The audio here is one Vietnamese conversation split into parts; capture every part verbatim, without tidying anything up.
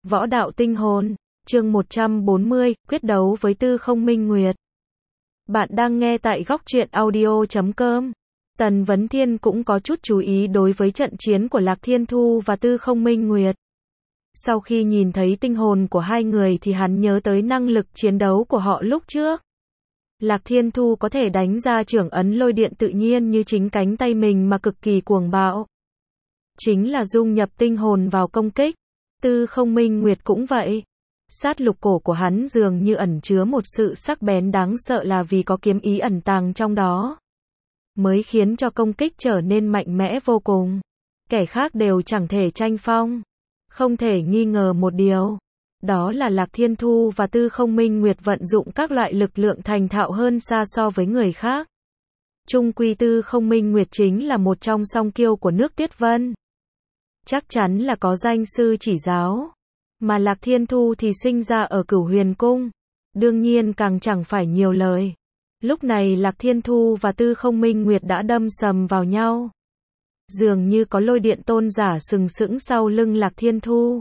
Võ đạo tinh hồn, chương một trăm bốn mươi, quyết đấu với Tư Không Minh Nguyệt. Bạn đang nghe tại góc truyện audio chấm com. Tần Vấn Thiên cũng có chút chú ý đối với trận chiến của Lạc Thiên Thu và Tư Không Minh Nguyệt. Sau khi nhìn thấy tinh hồn của hai người thì hắn nhớ tới năng lực chiến đấu của họ lúc trước. Lạc Thiên Thu có thể đánh ra chưởng ấn lôi điện tự nhiên như chính cánh tay mình mà cực kỳ cuồng bạo. Chính là dung nhập tinh hồn vào công kích. Tư Không Minh Nguyệt cũng vậy. Sát lục cổ của hắn dường như ẩn chứa một sự sắc bén đáng sợ là vì có kiếm ý ẩn tàng trong đó. Mới khiến cho công kích trở nên mạnh mẽ vô cùng. Kẻ khác đều chẳng thể tranh phong. Không thể nghi ngờ một điều. Đó là Lạc Thiên Thu và Tư Không Minh Nguyệt vận dụng các loại lực lượng thành thạo hơn xa so với người khác. Chung quy Tư Không Minh Nguyệt chính là một trong song kiêu của nước Tuyết Vân. Chắc chắn là có danh sư chỉ giáo. Mà Lạc Thiên Thu thì sinh ra ở Cửu Huyền Cung. Đương nhiên càng chẳng phải nhiều lời. Lúc này Lạc Thiên Thu và Tư Không Minh Nguyệt đã đâm sầm vào nhau. Dường như có lôi điện tôn giả sừng sững sau lưng Lạc Thiên Thu.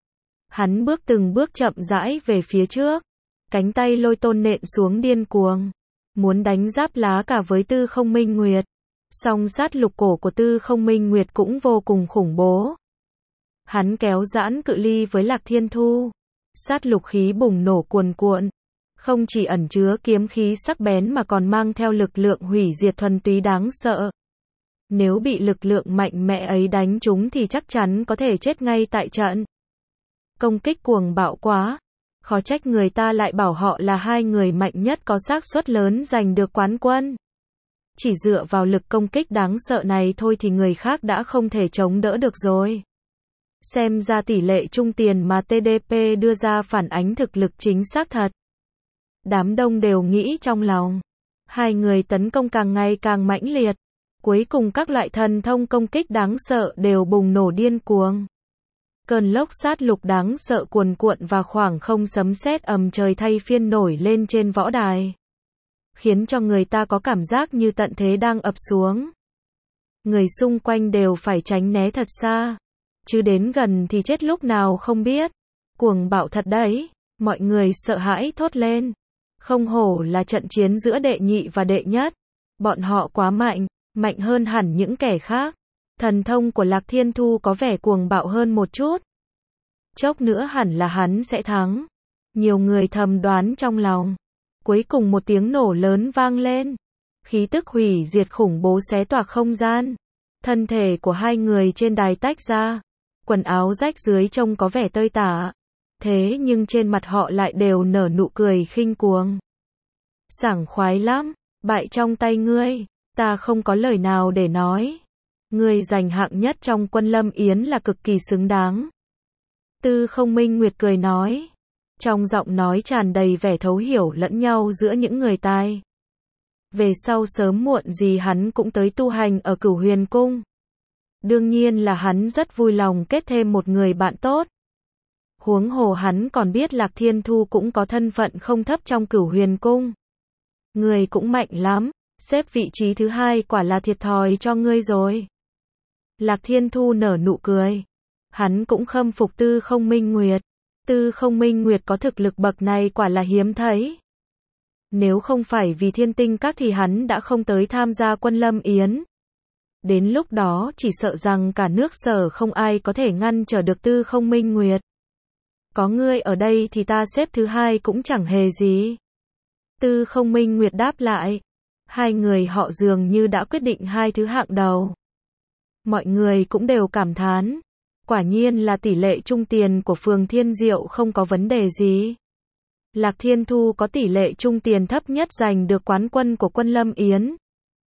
Hắn bước từng bước chậm rãi về phía trước. Cánh tay lôi tôn nện xuống điên cuồng. Muốn đánh giáp lá cả với Tư Không Minh Nguyệt. Song sát lục cổ của Tư Không Minh Nguyệt cũng vô cùng khủng bố. Hắn kéo giãn cự ly với Lạc Thiên Thu. Sát lục khí bùng nổ cuồn cuộn. Không chỉ ẩn chứa kiếm khí sắc bén mà còn mang theo lực lượng hủy diệt thuần túy đáng sợ. Nếu bị lực lượng mạnh mẽ ấy đánh trúng thì chắc chắn có thể chết ngay tại trận. Công kích cuồng bạo quá. Khó trách người ta lại bảo họ là hai người mạnh nhất có xác suất lớn giành được quán quân. Chỉ dựa vào lực công kích đáng sợ này thôi thì người khác đã không thể chống đỡ được rồi. Xem ra tỷ lệ trung tiền mà tê đê pê đưa ra phản ánh thực lực chính xác thật. Đám đông đều nghĩ trong lòng. Hai người tấn công càng ngày càng mãnh liệt. Cuối cùng các loại thần thông công kích đáng sợ đều bùng nổ điên cuồng. Cơn lốc sát lục đáng sợ cuồn cuộn và khoảng không sấm sét ầm trời thay phiên nổi lên trên võ đài. Khiến cho người ta có cảm giác như tận thế đang ập xuống. Người xung quanh đều phải tránh né thật xa. Chứ đến gần thì chết lúc nào không biết. Cuồng bạo thật đấy. Mọi người sợ hãi thốt lên. Không hổ là trận chiến giữa đệ nhị và đệ nhất. Bọn họ quá mạnh. Mạnh hơn hẳn những kẻ khác. Thần thông của Lạc Thiên Thu có vẻ cuồng bạo hơn một chút. Chốc nữa hẳn là hắn sẽ thắng. Nhiều người thầm đoán trong lòng. Cuối cùng một tiếng nổ lớn vang lên. Khí tức hủy diệt khủng bố xé toạc không gian. Thân thể của hai người trên đài tách ra. Quần áo rách dưới trông có vẻ tơi tả. Thế nhưng trên mặt họ lại đều nở nụ cười khinh cuồng. Sảng khoái lắm. Bại trong tay ngươi. Ta không có lời nào để nói. Ngươi giành hạng nhất trong quân Lâm Yến là cực kỳ xứng đáng. Tư Không Minh Nguyệt cười nói. Trong giọng nói tràn đầy vẻ thấu hiểu lẫn nhau giữa những người tai. Về sau sớm muộn gì hắn cũng tới tu hành ở Cửu Huyền Cung. Đương nhiên là hắn rất vui lòng kết thêm một người bạn tốt. Huống hồ hắn còn biết Lạc Thiên Thu cũng có thân phận không thấp trong Cửu Huyền Cung. Người cũng mạnh lắm, xếp vị trí thứ hai quả là thiệt thòi cho ngươi rồi. Lạc Thiên Thu nở nụ cười. Hắn cũng khâm phục Tư Không Minh Nguyệt. Tư Không Minh Nguyệt có thực lực bậc này quả là hiếm thấy. Nếu không phải vì Thiên Tinh Các thì hắn đã không tới tham gia quân Lâm Yến. Đến lúc đó chỉ sợ rằng cả nước Sở không ai có thể ngăn trở được Tư Không Minh Nguyệt. Có ngươi ở đây thì ta xếp thứ hai cũng chẳng hề gì. Tư Không Minh Nguyệt đáp lại. Hai người họ dường như đã quyết định hai thứ hạng đầu. Mọi người cũng đều cảm thán. Quả nhiên là tỷ lệ trung tiền của Phường Thiên Diệu không có vấn đề gì. Lạc Thiên Thu có tỷ lệ trung tiền thấp nhất giành được quán quân của quân Lâm Yến.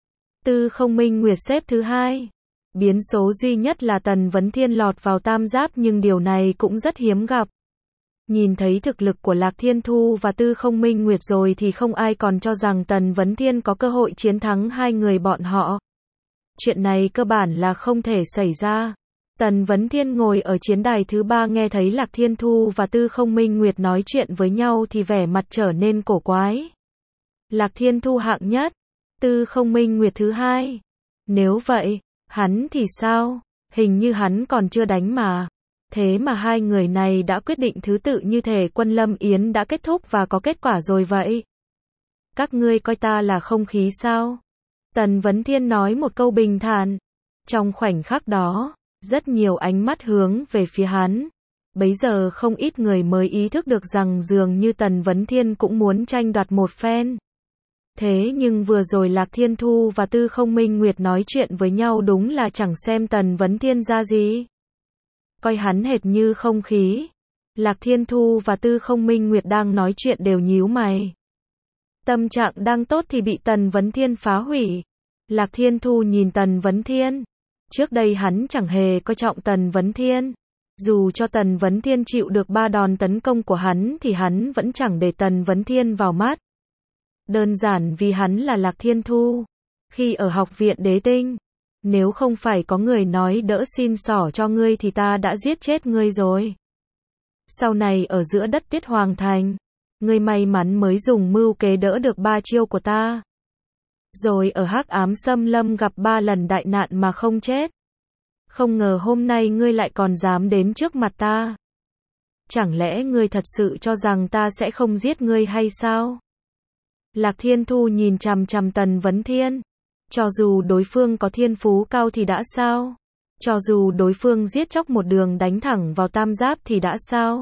Tư Không Minh Nguyệt xếp thứ hai. Biến số duy nhất là Tần Vấn Thiên lọt vào tam giáp nhưng điều này cũng rất hiếm gặp. Nhìn thấy thực lực của Lạc Thiên Thu và Tư Không Minh Nguyệt rồi thì không ai còn cho rằng Tần Vấn Thiên có cơ hội chiến thắng hai người bọn họ. Chuyện này cơ bản là không thể xảy ra. Tần Vấn Thiên ngồi ở chiến đài thứ ba nghe thấy Lạc Thiên Thu và Tư Không Minh Nguyệt nói chuyện với nhau thì vẻ mặt trở nên cổ quái. Lạc Thiên Thu hạng nhất, Tư Không Minh Nguyệt thứ hai. Nếu vậy, hắn thì sao? Hình như hắn còn chưa đánh mà. Thế mà hai người này đã quyết định thứ tự như thể Quân Lâm Yến đã kết thúc và có kết quả rồi vậy. Các ngươi coi ta là không khí sao? Tần Vấn Thiên nói một câu bình thản. Trong khoảnh khắc đó, rất nhiều ánh mắt hướng về phía hắn. Bấy giờ không ít người mới ý thức được rằng dường như Tần Vấn Thiên cũng muốn tranh đoạt một phen. Thế nhưng vừa rồi Lạc Thiên Thu và Tư Không Minh Nguyệt nói chuyện với nhau đúng là chẳng xem Tần Vấn Thiên ra gì. Coi hắn hệt như không khí. Lạc Thiên Thu và Tư Không Minh Nguyệt đang nói chuyện đều nhíu mày. Tâm trạng đang tốt thì bị Tần Vấn Thiên phá hủy. Lạc Thiên Thu nhìn Tần Vấn Thiên. Trước đây hắn chẳng hề coi trọng Tần Vấn Thiên. Dù cho Tần Vấn Thiên chịu được ba đòn tấn công của hắn thì hắn vẫn chẳng để Tần Vấn Thiên vào mắt. Đơn giản vì hắn là Lạc Thiên Thu. Khi ở học viện Đế Tinh, nếu không phải có người nói đỡ xin xỏ cho ngươi thì ta đã giết chết ngươi rồi. Sau này ở giữa đất Tuyết Hoàng Thành, ngươi may mắn mới dùng mưu kế đỡ được ba chiêu của ta. Rồi ở Hắc Ám Xâm Lâm gặp ba lần đại nạn mà không chết. Không ngờ hôm nay ngươi lại còn dám đến trước mặt ta. Chẳng lẽ ngươi thật sự cho rằng ta sẽ không giết ngươi hay sao? Lạc Thiên Thu nhìn chằm chằm Tần Vấn Thiên. Cho dù đối phương có thiên phú cao thì đã sao? Cho dù đối phương giết chóc một đường đánh thẳng vào tam giáp thì đã sao?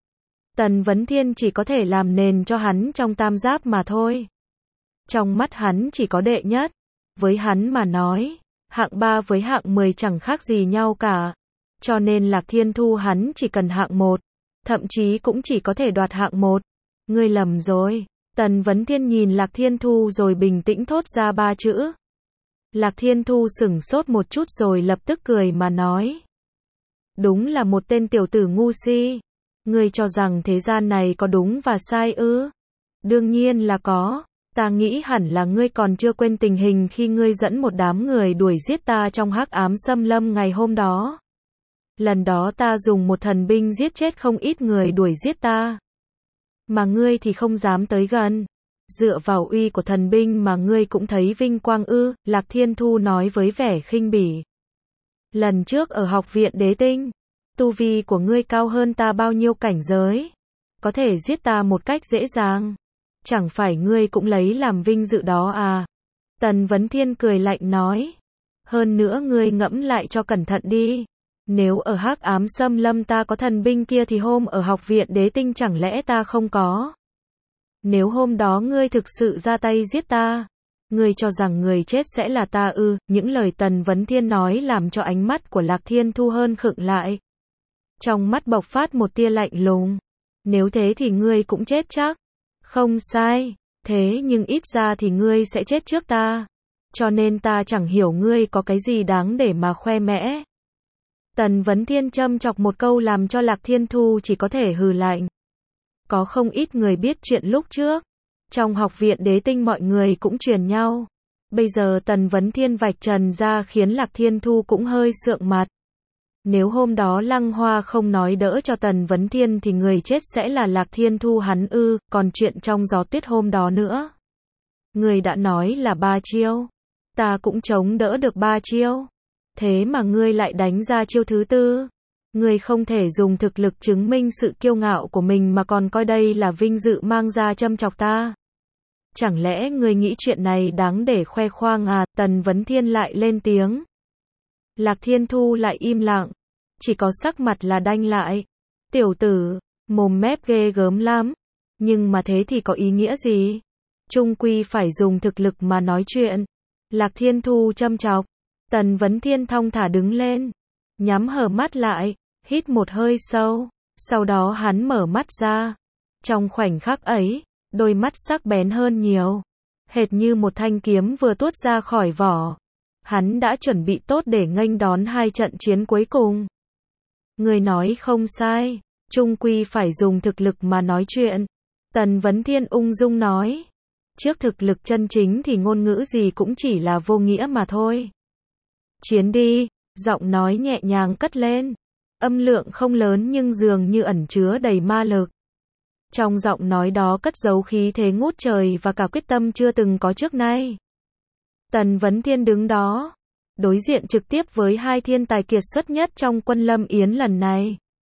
Tần Vấn Thiên chỉ có thể làm nền cho hắn trong tam giáp mà thôi. Trong mắt hắn chỉ có đệ nhất. Với hắn mà nói, hạng ba với hạng mười chẳng khác gì nhau cả. Cho nên Lạc Thiên Thu hắn chỉ cần hạng một. Thậm chí cũng chỉ có thể đoạt hạng một. Ngươi lầm rồi. Tần Vấn Thiên nhìn Lạc Thiên Thu rồi bình tĩnh thốt ra ba chữ. Lạc Thiên Thu sửng sốt một chút rồi lập tức cười mà nói. Đúng là một tên tiểu tử ngu si. Ngươi cho rằng thế gian này có đúng và sai ư? Đương nhiên là có. Ta nghĩ hẳn là ngươi còn chưa quên tình hình khi ngươi dẫn một đám người đuổi giết ta trong Hắc Ám Xâm Lâm ngày hôm đó. Lần đó ta dùng một thần binh giết chết không ít người đuổi giết ta. Mà ngươi thì không dám tới gần. Dựa vào uy của thần binh mà ngươi cũng thấy vinh quang ư? Lạc Thiên Thu nói với vẻ khinh bỉ. Lần trước ở học viện Đế Tinh, tu vi của ngươi cao hơn ta bao nhiêu cảnh giới? Có thể giết ta một cách dễ dàng. Chẳng phải ngươi cũng lấy làm vinh dự đó à? Tần Vấn Thiên cười lạnh nói. Hơn nữa ngươi ngẫm lại cho cẩn thận đi. Nếu ở Hắc Ám Xâm Lâm ta có thần binh kia thì hôm ở học viện Đế Tinh chẳng lẽ ta không có? Nếu hôm đó ngươi thực sự ra tay giết ta, ngươi cho rằng người chết sẽ là ta ư? Những lời Tần Vấn Thiên nói làm cho ánh mắt của Lạc Thiên Thu hơn khựng lại. Trong mắt bộc phát một tia lạnh lùng. Nếu thế thì ngươi cũng chết chắc. Không sai, thế nhưng ít ra thì ngươi sẽ chết trước ta. Cho nên ta chẳng hiểu ngươi có cái gì đáng để mà khoe mẽ. Tần Vấn Thiên châm chọc một câu làm cho Lạc Thiên Thu chỉ có thể hừ lạnh. Có không ít người biết chuyện lúc trước. Trong học viện Đế Tinh mọi người cũng truyền nhau. Bây giờ Tần Vấn Thiên vạch trần ra khiến Lạc Thiên Thu cũng hơi sượng mặt. Nếu hôm đó Lăng Hoa không nói đỡ cho Tần Vấn Thiên thì người chết sẽ là Lạc Thiên Thu hắn ư? Còn chuyện trong gió tuyết hôm đó nữa. Người đã nói là ba chiêu. Ta cũng chống đỡ được ba chiêu. Thế mà ngươi lại đánh ra chiêu thứ tư. Ngươi không thể dùng thực lực chứng minh sự kiêu ngạo của mình mà còn coi đây là vinh dự mang ra châm chọc ta. Chẳng lẽ ngươi nghĩ chuyện này đáng để khoe khoang à? Tần Vấn Thiên lại lên tiếng. Lạc Thiên Thu lại im lặng. Chỉ có sắc mặt là đanh lại. Tiểu tử, mồm mép ghê gớm lắm. Nhưng mà thế thì có ý nghĩa gì? Chung quy phải dùng thực lực mà nói chuyện. Lạc Thiên Thu châm chọc. Tần Vấn Thiên thong thả đứng lên. Nhắm hờ mắt lại. Hít một hơi sâu. Sau đó hắn mở mắt ra. Trong khoảnh khắc ấy, đôi mắt sắc bén hơn nhiều. Hệt như một thanh kiếm vừa tuốt ra khỏi vỏ. Hắn đã chuẩn bị tốt để nghênh đón hai trận chiến cuối cùng. Người nói không sai. Chung quy phải dùng thực lực mà nói chuyện. Tần Vấn Thiên ung dung nói. Trước thực lực chân chính thì ngôn ngữ gì cũng chỉ là vô nghĩa mà thôi. Chiến đi. Giọng nói nhẹ nhàng cất lên. Âm lượng không lớn nhưng dường như ẩn chứa đầy ma lực. Trong giọng nói đó cất giấu khí thế ngút trời và cả quyết tâm chưa từng có trước nay. Tần Vấn Thiên đứng đó, đối diện trực tiếp với hai thiên tài kiệt xuất nhất trong Quân Lâm Yến lần này.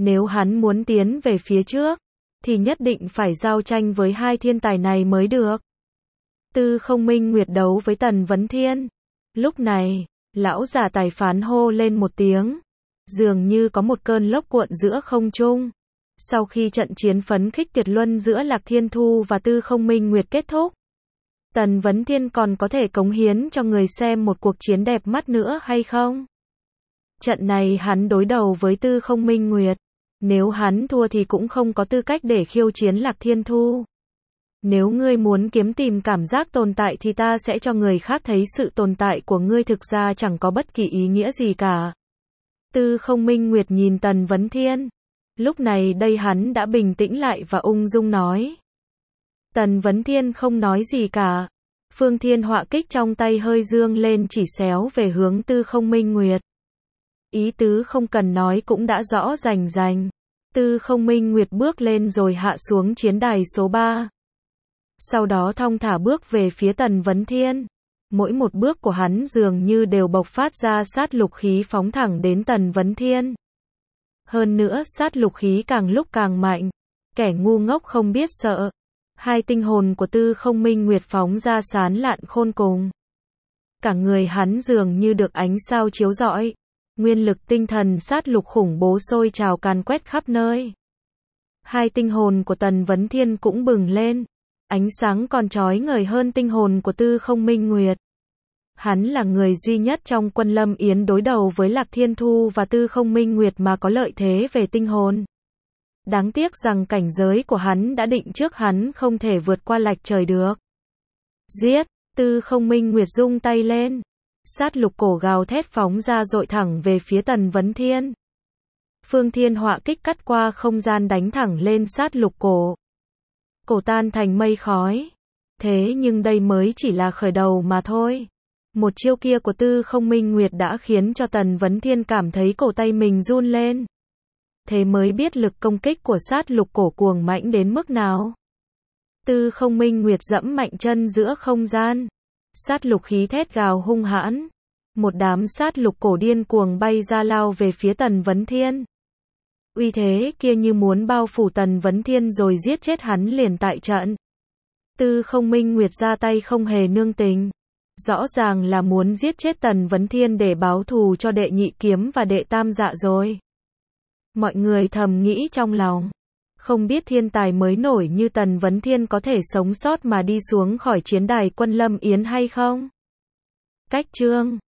Nếu hắn muốn tiến về phía trước, thì nhất định phải giao tranh với hai thiên tài này mới được. Tư Không Minh Nguyệt đấu với Tần Vấn Thiên. Lúc này, lão già tài phán hô lên một tiếng. Dường như có một cơn lốc cuộn giữa không trung. Sau khi trận chiến phấn khích tuyệt luân giữa Lạc Thiên Thu và Tư Không Minh Nguyệt kết thúc, Tần Vấn Thiên còn có thể cống hiến cho người xem một cuộc chiến đẹp mắt nữa hay không? Trận này hắn đối đầu với Tư Không Minh Nguyệt. Nếu hắn thua thì cũng không có tư cách để khiêu chiến Lạc Thiên Thu. Nếu ngươi muốn kiếm tìm cảm giác tồn tại thì ta sẽ cho người khác thấy sự tồn tại của ngươi thực ra chẳng có bất kỳ ý nghĩa gì cả. Tư Không Minh Nguyệt nhìn Tần Vấn Thiên. Lúc này đây hắn đã bình tĩnh lại và ung dung nói. Tần Vấn Thiên không nói gì cả. Phương Thiên Họa Kích trong tay hơi dương lên chỉ xéo về hướng Tư Không Minh Nguyệt. Ý tứ không cần nói cũng đã rõ rành rành. Tư Không Minh Nguyệt bước lên rồi hạ xuống chiến đài số ba. Sau đó thong thả bước về phía Tần Vấn Thiên. Mỗi một bước của hắn dường như đều bộc phát ra sát lục khí phóng thẳng đến Tần Vấn Thiên. Hơn nữa sát lục khí càng lúc càng mạnh. Kẻ ngu ngốc không biết sợ. Hai tinh hồn của Tư Không Minh Nguyệt phóng ra sán lạn khôn cùng. Cả người hắn dường như được ánh sao chiếu rọi. Nguyên lực tinh thần sát lục khủng bố sôi trào càn quét khắp nơi. Hai tinh hồn của Tần Vấn Thiên cũng bừng lên. Ánh sáng còn chói ngời hơn tinh hồn của Tư Không Minh Nguyệt. Hắn là người duy nhất trong quân Lâm Yến đối đầu với Lạc Thiên Thu và Tư Không Minh Nguyệt mà có lợi thế về tinh hồn. Đáng tiếc rằng cảnh giới của hắn đã định trước hắn không thể vượt qua lạch trời được. Giết! Tư Không Minh Nguyệt rung tay lên. Sát lục cổ gào thét phóng ra dội thẳng về phía Tần Vấn Thiên. Phương Thiên Họa Kích cắt qua không gian đánh thẳng lên sát lục cổ. Cổ tan thành mây khói. Thế nhưng đây mới chỉ là khởi đầu mà thôi. Một chiêu kia của Tư Không Minh Nguyệt đã khiến cho Tần Vấn Thiên cảm thấy cổ tay mình run lên. Thế mới biết lực công kích của sát lục cổ cuồng mãnh đến mức nào. Tư Không Minh Nguyệt dẫm mạnh chân giữa không gian. Sát lục khí thét gào hung hãn. Một đám sát lục cổ điên cuồng bay ra lao về phía Tần Vấn Thiên. Uy thế kia như muốn bao phủ Tần Vấn Thiên rồi giết chết hắn liền tại trận. Tư Không Minh Nguyệt ra tay không hề nương tình. Rõ ràng là muốn giết chết Tần Vấn Thiên để báo thù cho đệ nhị kiếm và đệ tam dạ rồi. Mọi người thầm nghĩ trong lòng. Không biết thiên tài mới nổi như Tần Vấn Thiên có thể sống sót mà đi xuống khỏi chiến đài quân Lâm Yến hay không? Cách chương